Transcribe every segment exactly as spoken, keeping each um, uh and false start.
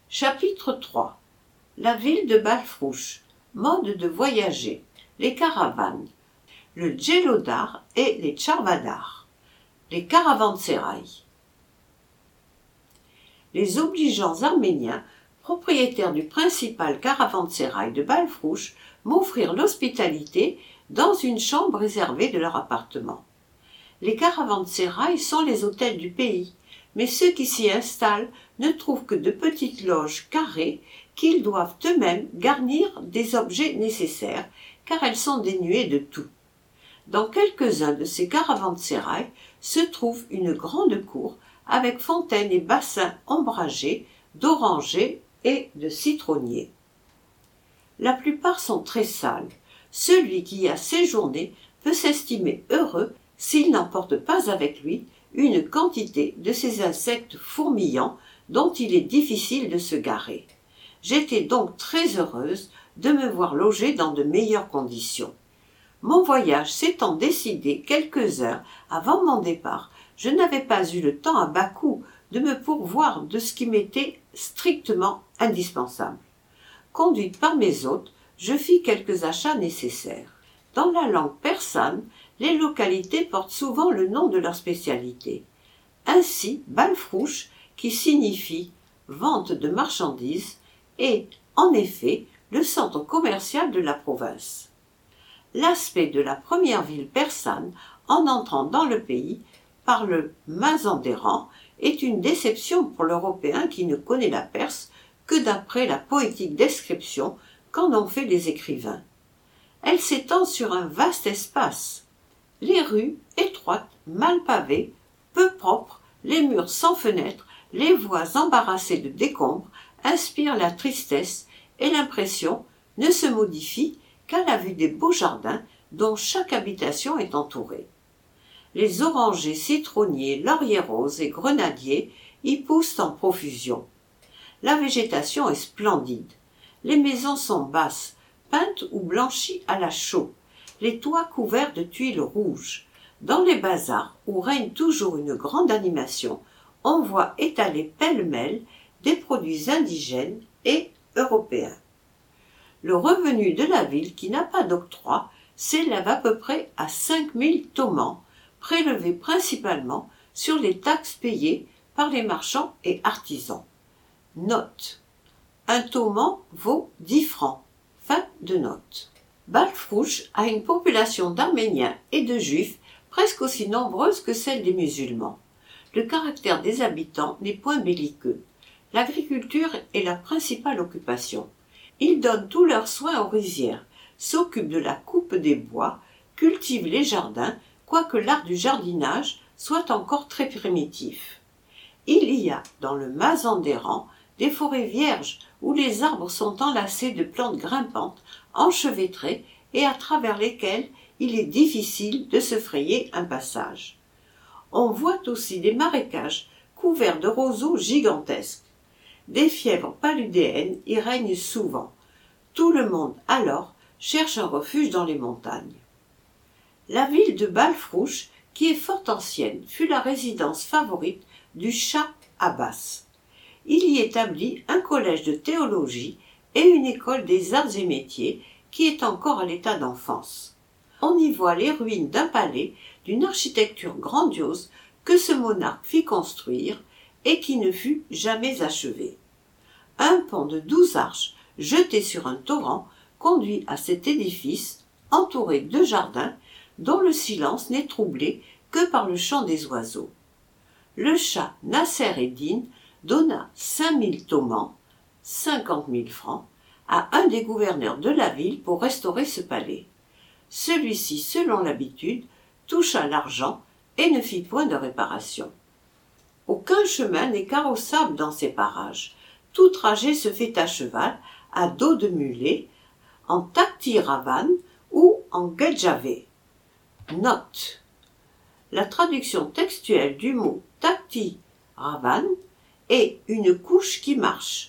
Chapitre trois. La ville de Balfrouche. Mode de voyager. Les caravanes. Le djelodar et les tcharvadars. Les caravansérails. Les obligeants arméniens, propriétaires du principal caravansérail de Balfrouche, m'offrirent l'hospitalité dans une chambre réservée de leur appartement. Les caravansérails sont les hôtels du pays, mais ceux qui s'y installent ne trouvent que de petites loges carrées qu'ils doivent eux-mêmes garnir des objets nécessaires, car elles sont dénuées de tout. Dans quelques-uns de ces caravansérails se trouve une grande cour avec fontaines et bassins ombragés d'orangers et de citronniers. La plupart sont très sales. Celui qui y a séjourné peut s'estimer heureux s'il n'emporte pas avec lui une quantité de ces insectes fourmillants dont il est difficile de se garer. J'étais donc très heureuse de me voir logée dans de meilleures conditions. Mon voyage s'étant décidé quelques heures avant mon départ, je n'avais pas eu le temps à Bakou de me pourvoir de ce qui m'était strictement indispensable. Conduite par mes hôtes, je fis quelques achats nécessaires. Dans la langue persane, les localités portent souvent le nom de leur spécialité. Ainsi, Balfrouche, qui signifie « vente de marchandises », est, en effet, le centre commercial de la province. L'aspect de la première ville persane, en entrant dans le pays, par le Mazandéran, est une déception pour l'Européen qui ne connaît la Perse que d'après la poétique description qu'en ont fait les écrivains. Elle s'étend sur un vaste espace. Les rues, étroites, mal pavées, peu propres, les murs sans fenêtres, les voies embarrassées de décombres, inspirent la tristesse et l'impression ne se modifie qu'à la vue des beaux jardins dont chaque habitation est entourée. Les orangers, citronniers, lauriers roses et grenadiers y poussent en profusion. La végétation est splendide. Les maisons sont basses, peintes ou blanchies à la chaux, les toits couverts de tuiles rouges. Dans les bazars, où règne toujours une grande animation, on voit étalés pêle-mêle des produits indigènes et européens. Le revenu de la ville, qui n'a pas d'octroi, s'élève à peu près à cinq mille tomans, prélevés principalement sur les taxes payées par les marchands et artisans. Note. Un toman vaut dix francs. Fin de note. Balfrouche a une population d'Arméniens et de Juifs presque aussi nombreuse que celle des musulmans. Le caractère des habitants n'est point belliqueux. L'agriculture est la principale occupation. Ils donnent tous leurs soins aux rizières, s'occupent de la coupe des bois, cultivent les jardins, quoique l'art du jardinage soit encore très primitif. Il y a dans le Mazandéran des forêts vierges où les arbres sont enlacés de plantes grimpantes, enchevêtrées et à travers lesquelles il est difficile de se frayer un passage. On voit aussi des marécages couverts de roseaux gigantesques. Des fièvres paludéennes y règnent souvent. Tout le monde, alors, cherche un refuge dans les montagnes. La ville de Balfrouche, qui est fort ancienne, fut la résidence favorite du Shah Abbas. Il y établit un collège de théologie et une école des arts et métiers qui est encore à l'état d'enfance. On y voit les ruines d'un palais d'une architecture grandiose que ce monarque fit construire et qui ne fut jamais achevé. Un pont de douze arches, jeté sur un torrent, conduit à cet édifice, entouré de jardins, dont le silence n'est troublé que par le chant des oiseaux. Le Shah Nasser-ed-Din donna cinq mille tomans, cinquante mille francs, à un des gouverneurs de la ville pour restaurer ce palais. Celui-ci, selon l'habitude, toucha l'argent et ne fit point de réparation. Aucun chemin n'est carrossable dans ces parages. Tout trajet se fait à cheval, à dos de mulet, en takti-ravan ou en gedjavé. Note. La traduction textuelle du mot takti-ravan est une couche qui marche.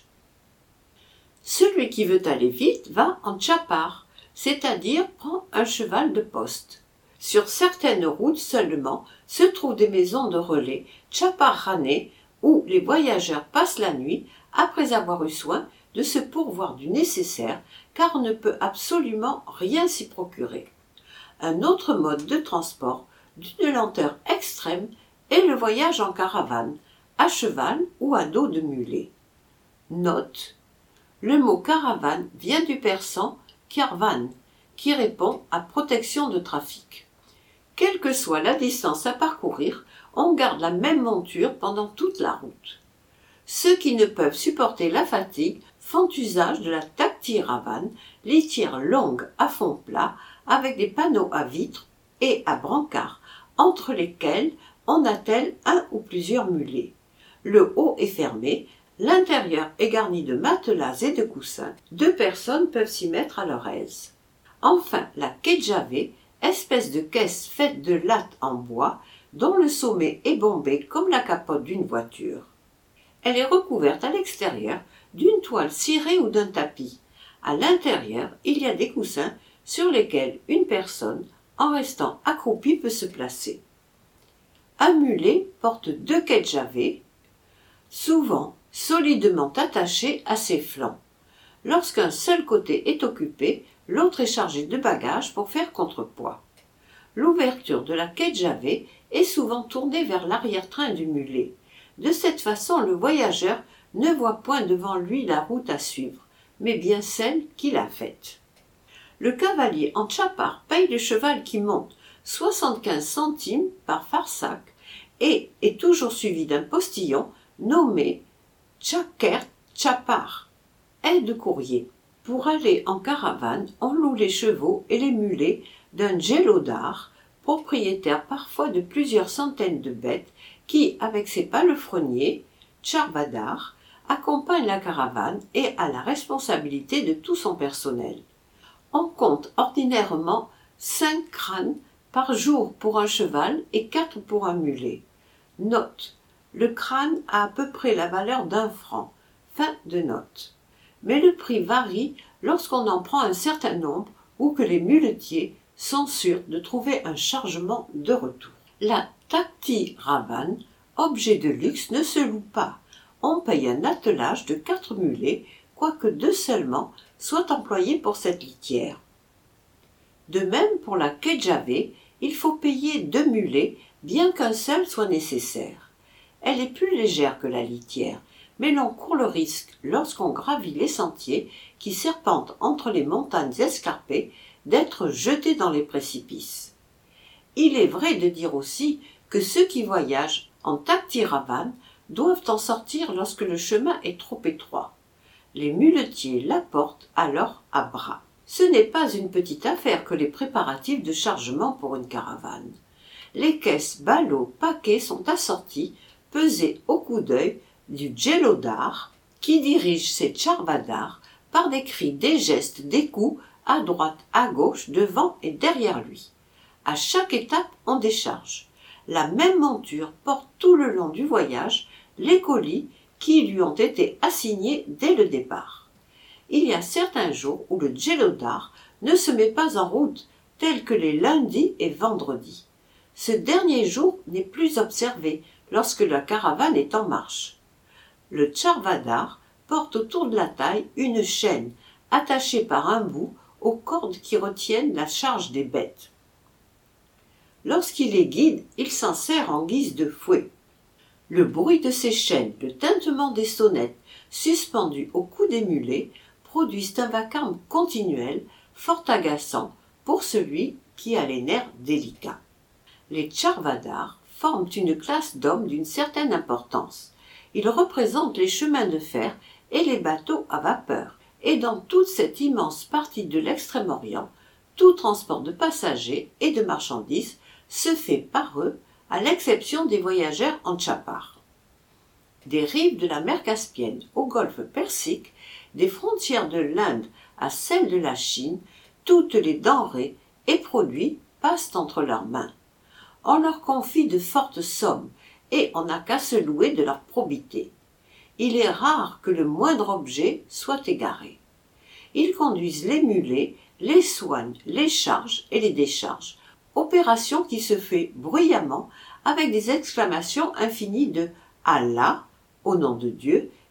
Celui qui veut aller vite va en tchapar, c'est-à-dire prend un cheval de poste. Sur certaines routes seulement se trouvent des maisons de relais, tchaparranées, où les voyageurs passent la nuit après avoir eu soin de se pourvoir du nécessaire, car on ne peut absolument rien s'y procurer. Un autre mode de transport d'une lenteur extrême est le voyage en caravane, à cheval ou à dos de mulet. Note: le mot caravane vient du persan kervan, qui répond à protection de trafic. Quelle que soit la distance à parcourir, on garde la même monture pendant toute la route. Ceux qui ne peuvent supporter la fatigue font usage de la takti-ravan, litière longue à fond plat avec des panneaux à vitres et à brancards, entre lesquels on attelle un ou plusieurs mulets. Le haut est fermé, l'intérieur est garni de matelas et de coussins. Deux personnes peuvent s'y mettre à leur aise. Enfin, la kedjavé, espèce de caisse faite de lattes en bois, dont le sommet est bombé comme la capote d'une voiture. Elle est recouverte à l'extérieur d'une toile cirée ou d'un tapis. À l'intérieur, il y a des coussins sur lesquels une personne, en restant accroupie, peut se placer. Un mulet porte deux kedjavé, souvent solidement attachés à ses flancs. Lorsqu'un seul côté est occupé, l'autre est chargé de bagages pour faire contrepoids. L'ouverture de la kedjavé est souvent tournée vers l'arrière-train du mulet. De cette façon, le voyageur ne voit point devant lui la route à suivre, mais bien celle qu'il a faite. Le cavalier en tchapar paye le cheval qui monte soixante-quinze centimes par farsac et est toujours suivi d'un postillon nommé tchakert tchapar, aide-courrier. Pour aller en caravane, on loue les chevaux et les mulets d'un djelodar, propriétaire parfois de plusieurs centaines de bêtes, qui, avec ses palefreniers, tcharvadars, accompagne la caravane et a la responsabilité de tout son personnel. On compte ordinairement cinq crânes par jour pour un cheval et quatre pour un mulet. Note: le crâne a à peu près la valeur d'un franc. Fin de note. Mais le prix varie lorsqu'on en prend un certain nombre ou que les muletiers sont sûrs de trouver un chargement de retour. La takti-ravan, objet de luxe, ne se loue pas. On paye un attelage de quatre mulets, quoique deux seulement soient employés pour cette litière. De même pour la kedjavé, il faut payer deux mulets, bien qu'un seul soit nécessaire. Elle est plus légère que la litière, mais l'on court le risque, lorsqu'on gravit les sentiers qui serpentent entre les montagnes escarpées, d'être jeté dans les précipices. Il est vrai de dire aussi que ceux qui voyagent en takti-ravan doivent en sortir lorsque le chemin est trop étroit. Les muletiers la portent alors à bras. Ce n'est pas une petite affaire que les préparatifs de chargement pour une caravane. Les caisses, ballots, paquets sont assortis, pesés au coup d'œil, du djelodar, qui dirige ses tcharvadars par des cris, des gestes, des coups, à droite, à gauche, devant et derrière lui. À chaque étape, on décharge. La même monture porte tout le long du voyage les colis qui lui ont été assignés dès le départ. Il y a certains jours où le djelodar ne se met pas en route, tels que les lundis et vendredis. Ce dernier jour n'est plus observé lorsque la caravane est en marche. Le tcharvadar porte autour de la taille une chaîne attachée par un bout aux cordes qui retiennent la charge des bêtes. Lorsqu'il les guide, il s'en sert en guise de fouet. Le bruit de ces chaînes, le tintement des sonnettes suspendues au cou des mulets produisent un vacarme continuel, fort agaçant pour celui qui a les nerfs délicats. Les tcharvadars forment une classe d'hommes d'une certaine importance. Ils représentent les chemins de fer et les bateaux à vapeur, et dans toute cette immense partie de l'Extrême-Orient, tout transport de passagers et de marchandises se fait par eux, à l'exception des voyageurs en tchapar. Des rives de la mer Caspienne au golfe Persique, des frontières de l'Inde à celles de la Chine, toutes les denrées et produits passent entre leurs mains. On leur confie de fortes sommes et on n'a qu'à se louer de leur probité. Il est rare que le moindre objet soit égaré. Ils conduisent les mulets, les soignent, les chargent et les déchargent, opération qui se fait bruyamment avec des exclamations infinies de « Allah » au nom de Dieu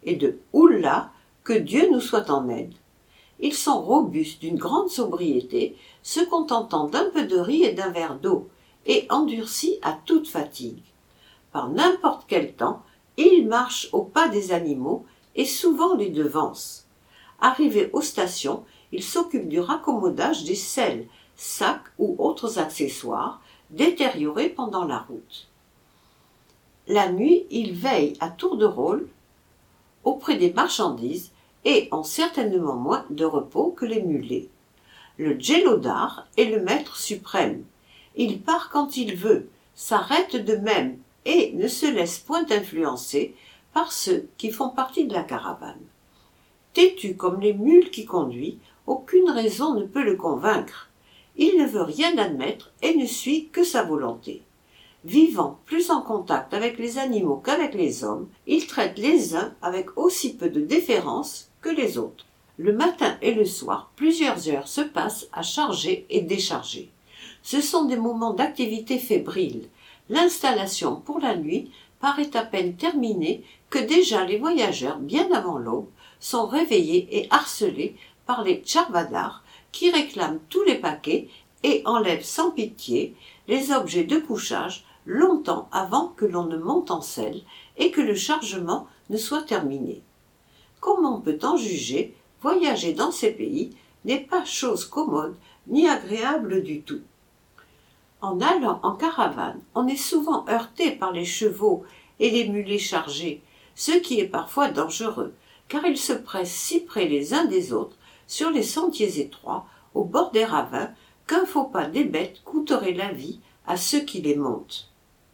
et de Oulla, que Dieu nous soit en aide. Ils sont robustes d'une grande sobriété, se contentant d'un peu de riz et d'un verre d'eau, et endurcis à toute fatigue. Par n'importe quel temps, ils marchent au pas des animaux et souvent les devancent. Arrivés aux stations, ils s'occupent du raccommodage des selles, sacs ou autres accessoires détériorés pendant la route. La nuit, ils veillent à tour de rôle auprès des marchandises et ont certainement moins de repos que les mulets. Le djellodar est le maître suprême. Il part quand il veut, s'arrête de même et ne se laisse point influencer par ceux qui font partie de la caravane. Têtu comme les mules qui conduit, aucune raison ne peut le convaincre. Il ne veut rien admettre et ne suit que sa volonté. Vivant plus en contact avec les animaux qu'avec les hommes, il traite les uns avec aussi peu de déférence que les autres. Le matin et le soir, plusieurs heures se passent à charger et décharger. Ce sont des moments d'activité fébrile. L'installation pour la nuit paraît à peine terminée que déjà les voyageurs, bien avant l'aube, sont réveillés et harcelés par les charvadars qui réclament tous les paquets et enlèvent sans pitié les objets de couchage longtemps avant que l'on ne monte en selle et que le chargement ne soit terminé. Comment peut en juger, voyager dans ces pays n'est pas chose commode ni agréable du tout. En allant en caravane, on est souvent heurté par les chevaux et les mulets chargés, ce qui est parfois dangereux, car ils se pressent si près les uns des autres, sur les sentiers étroits, au bord des ravins, qu'un faux pas des bêtes coûterait la vie à ceux qui les montent.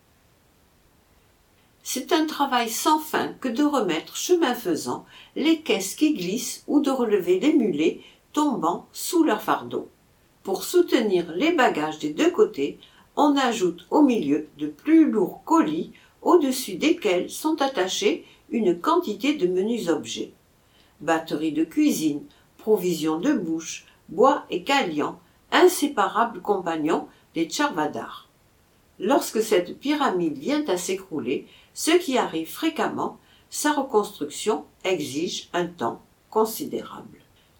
C'est un travail sans fin que de remettre, chemin faisant, les caisses qui glissent ou de relever les mulets tombant sous leur fardeau. Pour soutenir les bagages des deux côtés, on ajoute au milieu de plus lourds colis au-dessus desquels sont attachés une quantité de menus objets. Batteries de cuisine, provisions de bouche, bois et kalian, inséparables compagnons des charvadars. Lorsque cette pyramide vient à s'écrouler, ce qui arrive fréquemment, sa reconstruction exige un temps considérable.